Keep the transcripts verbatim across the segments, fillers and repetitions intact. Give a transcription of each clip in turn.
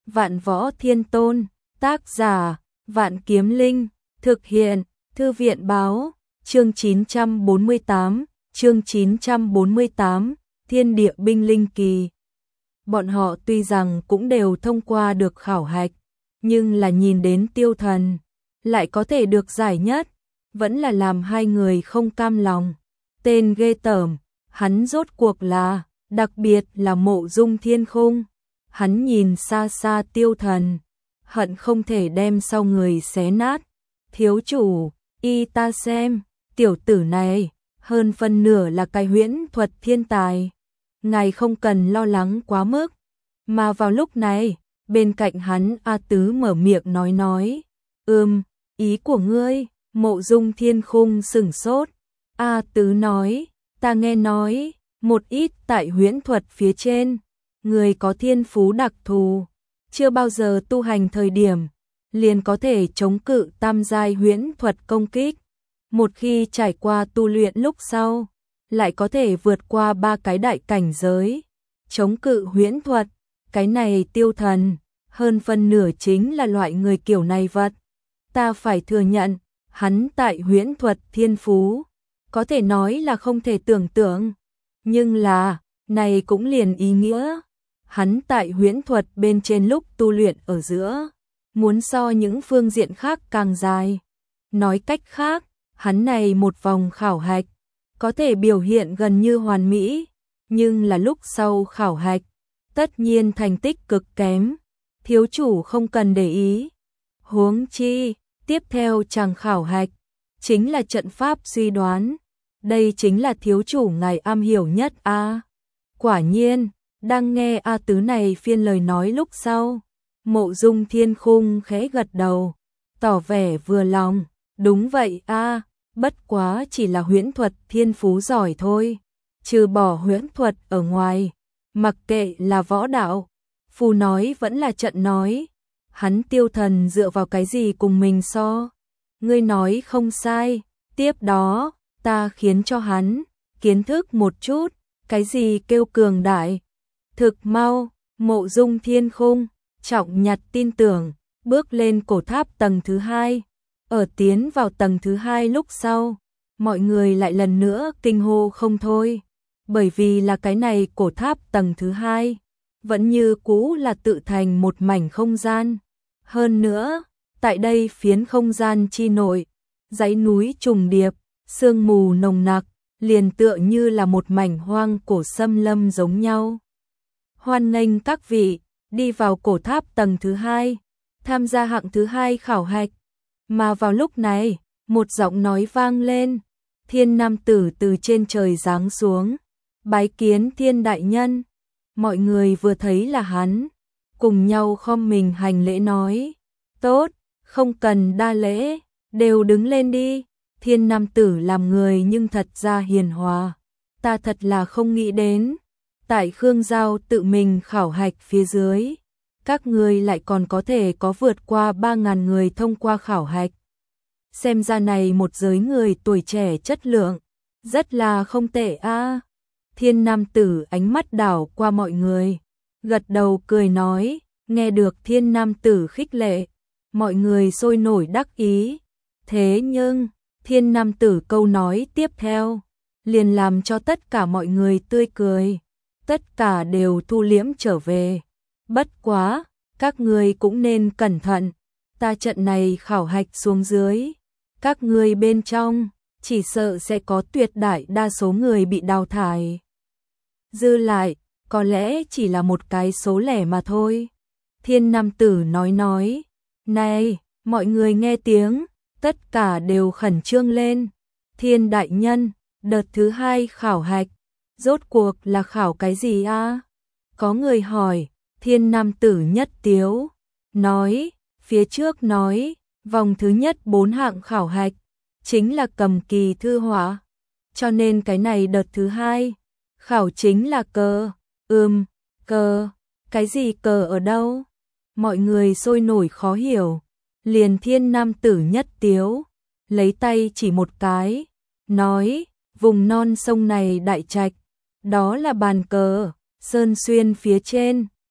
Vạn Võ Thiên Tôn, tác giả, Vạn Kiếm Linh, thực hiện, Thư viện báo, chương chín trăm bốn mươi tám, chương chín trăm bốn mươi tám, Thiên Địa Binh Linh Kỳ. Bọn họ tuy rằng cũng đều thông qua được khảo hạch, nhưng là nhìn đến Tiêu Thần, lại có thể được giải nhất, vẫn là làm hai người không cam lòng. Tên ghê tởm, hắn rốt cuộc là, đặc biệt là Mộ Dung Thiên Khung. Hắn nhìn xa xa Tiêu Thần, hận không thể đem sau người xé nát. Thiếu chủ, y ta xem, tiểu tử này, hơn phân nửa là cái huyễn thuật thiên tài. Ngài không cần lo lắng quá mức. Mà vào lúc này, bên cạnh hắn A Tứ mở miệng nói nói. Ừm, ý của ngươi, Mộ Dung Thiên Khung sửng sốt. A Tứ nói, ta nghe nói, một ít tại huyễn thuật phía trên, người có thiên phú đặc thù, chưa bao giờ tu hành thời điểm, liền có thể chống cự tam giai huyễn thuật công kích. Một khi trải qua tu luyện lúc sau, lại có thể vượt qua ba cái đại cảnh giới, chống cự huyễn thuật. Cái này Tiêu Thần, hơn phân nửa chính là loại người kiểu này vật. Ta phải thừa nhận, hắn tại huyễn thuật thiên phú, có thể nói là không thể tưởng tượng. Nhưng là, này cũng liền ý nghĩa, hắn tại huyễn thuật bên trên lúc tu luyện ở giữa, muốn so những phương diện khác càng dài. Nói cách khác, hắn này một vòng khảo hạch, có thể biểu hiện gần như hoàn mỹ, nhưng là lúc sau khảo hạch, tất nhiên thành tích cực kém. Thiếu chủ không cần để ý. Huống chi, tiếp theo chàng khảo hạch, chính là trận pháp suy đoán. Đây chính là thiếu chủ ngài am hiểu nhất a. À, quả nhiên, đang nghe A Tứ này phiên lời nói lúc sau, Mộ Dung Thiên Khung khẽ gật đầu, tỏ vẻ vừa lòng. Đúng vậy a, à, bất quá chỉ là huyễn thuật thiên phú giỏi thôi. Trừ bỏ huyễn thuật ở ngoài, mặc kệ là võ đạo, phù nói vẫn là trận nói. Hắn Tiêu Thần dựa vào cái gì cùng mình so? Ngươi nói không sai, tiếp đó, ta khiến cho hắn kiến thức một chút, cái gì kêu cường đại. Thực mau, Mộ Dung Thiên Khung trọng nhặt tin tưởng, bước lên cổ tháp tầng thứ hai. Ở tiến vào tầng thứ hai lúc sau, mọi người lại lần nữa kinh hô không thôi, bởi vì là cái này cổ tháp tầng thứ hai, vẫn như cũ là tự thành một mảnh không gian. Hơn nữa, tại đây phiến không gian chi nội, dãy núi trùng điệp, sương mù nồng nặc, liền tựa như là một mảnh hoang cổ xâm lâm giống nhau. Hoan nghênh các vị đi vào cổ tháp tầng thứ hai, tham gia hạng thứ hai khảo hạch. Mà vào lúc này, một giọng nói vang lên, Thiên nam tử từ trên trời giáng xuống, bái kiến Thiên đại nhân. Mọi người vừa thấy là hắn, cùng nhau khom mình hành lễ nói, tốt, không cần đa lễ, đều đứng lên đi. Thiên nam tử làm người nhưng thật ra hiền hòa, ta thật là không nghĩ đến, tại Khương Giao tự mình khảo hạch phía dưới, các người lại còn có thể có vượt qua ba ngàn người thông qua khảo hạch. Xem ra này một giới người tuổi trẻ chất lượng, rất là không tệ a. À. Thiên nam tử ánh mắt đảo qua mọi người, gật đầu cười nói, nghe được thiên nam tử khích lệ, mọi người sôi nổi đắc ý. Thế nhưng, thiên nam tử câu nói tiếp theo, liền làm cho tất cả mọi người tươi cười, tất cả đều thu liễm trở về. Bất quá, các ngươi cũng nên cẩn thận, ta trận này khảo hạch xuống dưới, các ngươi bên trong, chỉ sợ sẽ có tuyệt đại đa số người bị đào thải. Dư lại, có lẽ chỉ là một cái số lẻ mà thôi. Thiên nam tử nói nói, này, mọi người nghe tiếng, tất cả đều khẩn trương lên. Thiên đại nhân, đợt thứ hai khảo hạch, rốt cuộc là khảo cái gì a? À? Có người hỏi. Thiên nam tử nhất tiếu, nói, phía trước nói, vòng thứ nhất bốn hạng khảo hạch, chính là cầm kỳ thư họa, cho nên cái này đợt thứ hai, khảo chính là cờ. Ừm, cờ, cái gì cờ ở đâu? Mọi người sôi nổi khó hiểu, liền thiên nam tử nhất tiếu, lấy tay chỉ một cái, nói, vùng non sông này đại trạch, đó là bàn cờ, sơn xuyên phía trên,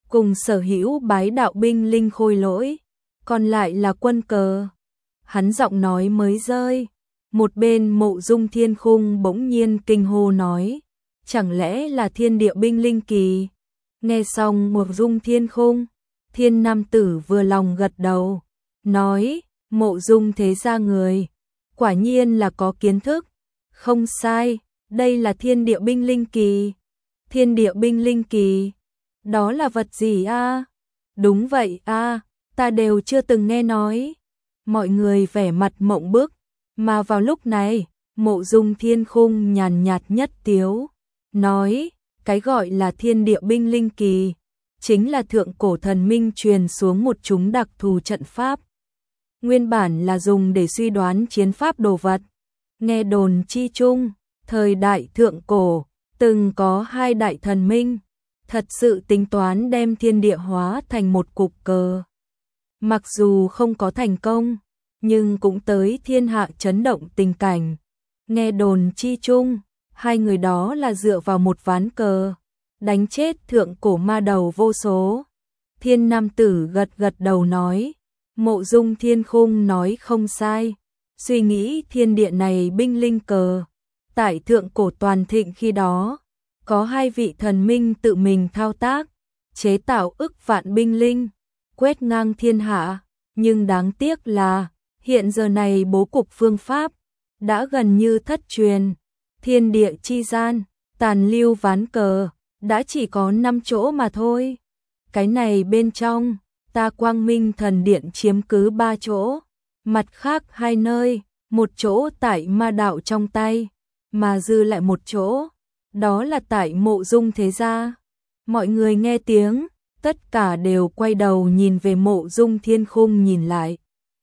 cùng sở hữu bái đạo binh linh khôi lỗi, còn lại là quân cờ. Hắn giọng nói mới rơi, một bên Mộ Dung Thiên Khung bỗng nhiên kinh hô nói, chẳng lẽ là thiên địa binh linh kỳ? Nghe xong Mộ Dung Thiên Khung, Thiên nam tử vừa lòng gật đầu, nói, Mộ Dung thế gia người, quả nhiên là có kiến thức, không sai, đây là thiên địa binh linh kỳ. Thiên địa binh linh kỳ, đó là vật gì a? Đúng vậy a, ta đều chưa từng nghe nói. Mọi người vẻ mặt mộng bức, mà vào lúc này, Mộ Dung Thiên Khung nhàn nhạt nhất tiếu, nói, cái gọi là thiên địa binh linh kỳ, chính là thượng cổ thần minh truyền xuống một chúng đặc thù trận pháp. Nguyên bản là dùng để suy đoán chiến pháp đồ vật. Nghe đồn chi chung, thời đại thượng cổ, từng có hai đại thần minh, thật sự tính toán đem thiên địa hóa thành một cục cờ. Mặc dù không có thành công, nhưng cũng tới thiên hạ chấn động tình cảnh. Nghe đồn chi chung, hai người đó là dựa vào một ván cờ, đánh chết thượng cổ ma đầu vô số. Thiên nam tử gật gật đầu nói, Mộ Dung Thiên Khung nói không sai, suy nghĩ thiên địa này binh linh cờ. Tại thượng cổ toàn thịnh khi đó, có hai vị thần minh tự mình thao tác, chế tạo ức vạn binh linh, quét ngang thiên hạ, nhưng đáng tiếc là, hiện giờ này bố cục phương pháp, đã gần như thất truyền, thiên địa chi gian, tàn lưu ván cờ, đã chỉ có năm chỗ mà thôi. Cái này bên trong, ta Quang Minh Thần Điện chiếm cứ ba chỗ, mặt khác hai nơi, một chỗ tại ma đạo trong tay, mà dư lại một chỗ, đó là tại Mộ Dung thế gia. Mọi người nghe tiếng, tất cả đều quay đầu nhìn về Mộ Dung Thiên Khung nhìn lại.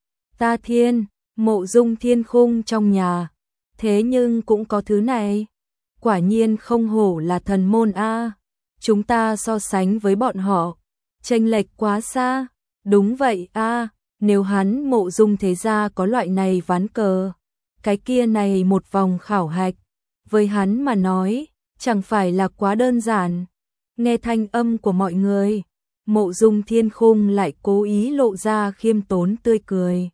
Ta thiên, Mộ Dung Thiên Khung trong nhà, thế nhưng cũng có thứ này. Quả nhiên không hổ là thần môn a. Chúng ta so sánh với bọn họ, chênh lệch quá xa. Đúng vậy a, nếu hắn Mộ Dung thế gia có loại này ván cờ, cái kia này một vòng khảo hạch, với hắn mà nói, chẳng phải là quá đơn giản. Nghe thanh âm của mọi người, Mộ Dung Thiên Khung lại cố ý lộ ra khiêm tốn tươi cười.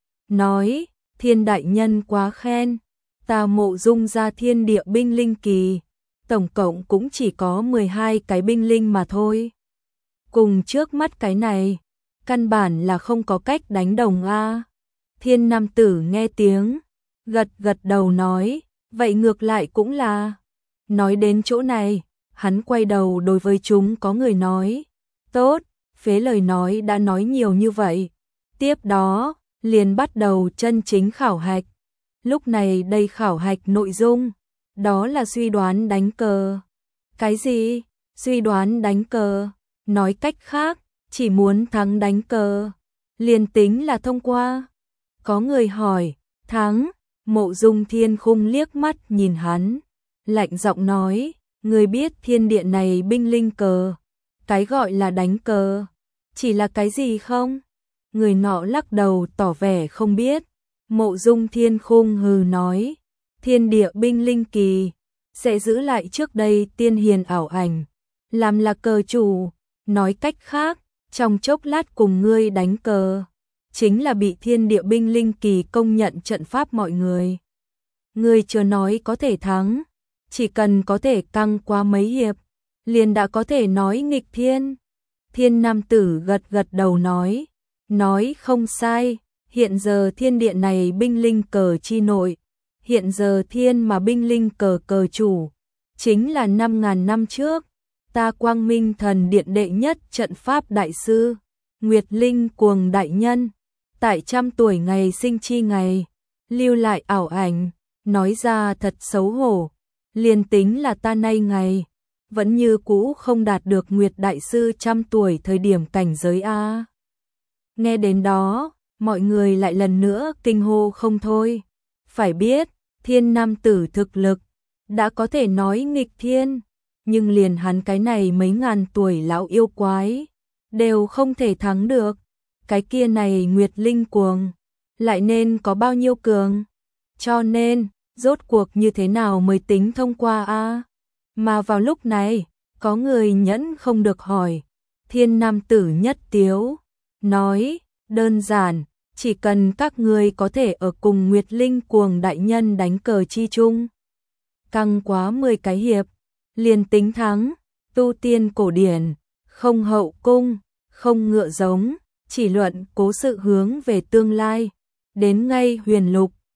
Nói, Thiên đại nhân quá khen, ta Mộ Dung gia thiên địa binh linh kỳ, tổng cộng cũng chỉ có mười hai cái binh linh mà thôi. Cùng trước mắt cái này, căn bản là không có cách đánh đồng a. Thiên nam tử nghe tiếng, gật gật đầu nói, vậy ngược lại cũng là. Nói đến chỗ này, hắn quay đầu đối với chúng có người nói, tốt, phế lời nói đã nói nhiều như vậy. Tiếp đó, liền bắt đầu chân chính khảo hạch. Lúc này đây khảo hạch nội dung, đó là suy đoán đánh cờ. Cái gì? Suy đoán đánh cờ? Nói cách khác, chỉ muốn thắng đánh cờ, liền tính là thông qua. Có người hỏi, thắng? Mộ Dung Thiên Khung liếc mắt nhìn hắn, lạnh giọng nói, người biết thiên địa này binh linh cờ, cái gọi là đánh cờ, chỉ là cái gì không? Người nọ lắc đầu tỏ vẻ không biết. Mộ Dung Thiên Khung hừ nói, thiên địa binh linh kỳ, sẽ giữ lại trước đây tiên hiền ảo ảnh, làm là cờ chủ, nói cách khác, trong chốc lát cùng ngươi đánh cờ, chính là bị thiên địa binh linh kỳ công nhận trận pháp mọi người. Ngươi chưa nói có thể thắng, chỉ cần có thể căng qua mấy hiệp, liền đã có thể nói nghịch thiên. Thiên nam tử gật gật đầu nói, nói không sai, hiện giờ thiên địa này binh linh cờ chi nội, hiện giờ thiên mà binh linh cờ cờ chủ, chính là năm ngàn năm trước, ta Quang Minh Thần Điện đệ nhất trận pháp đại sư, Nguyệt Linh Cuồng đại nhân, tại trăm tuổi ngày sinh chi ngày, lưu lại ảo ảnh, nói ra thật xấu hổ, liền tính là ta nay ngày, vẫn như cũ không đạt được Nguyệt đại sư trăm tuổi thời điểm cảnh giới a. Nghe đến đó, mọi người lại lần nữa kinh hô không thôi. Phải biết, thiên nam tử thực lực, đã có thể nói nghịch thiên, nhưng liền hắn cái này mấy ngàn tuổi lão yêu quái, đều không thể thắng được. Cái kia này Nguyệt Linh Cuồng, lại nên có bao nhiêu cường? Cho nên, rốt cuộc như thế nào mới tính thông qua a? Mà vào lúc này, có người nhẫn không được hỏi, Thiên nam tử nhất tiếu, nói, đơn giản, chỉ cần các ngươi có thể ở cùng Nguyệt Linh cuồng đại nhân đánh cờ chi chung. Căng quá mười cái hiệp, liền tính thắng, tu tiên cổ điển, không hậu cung, không ngựa giống, chỉ luận cố sự hướng về tương lai. Đến ngay huyền lục,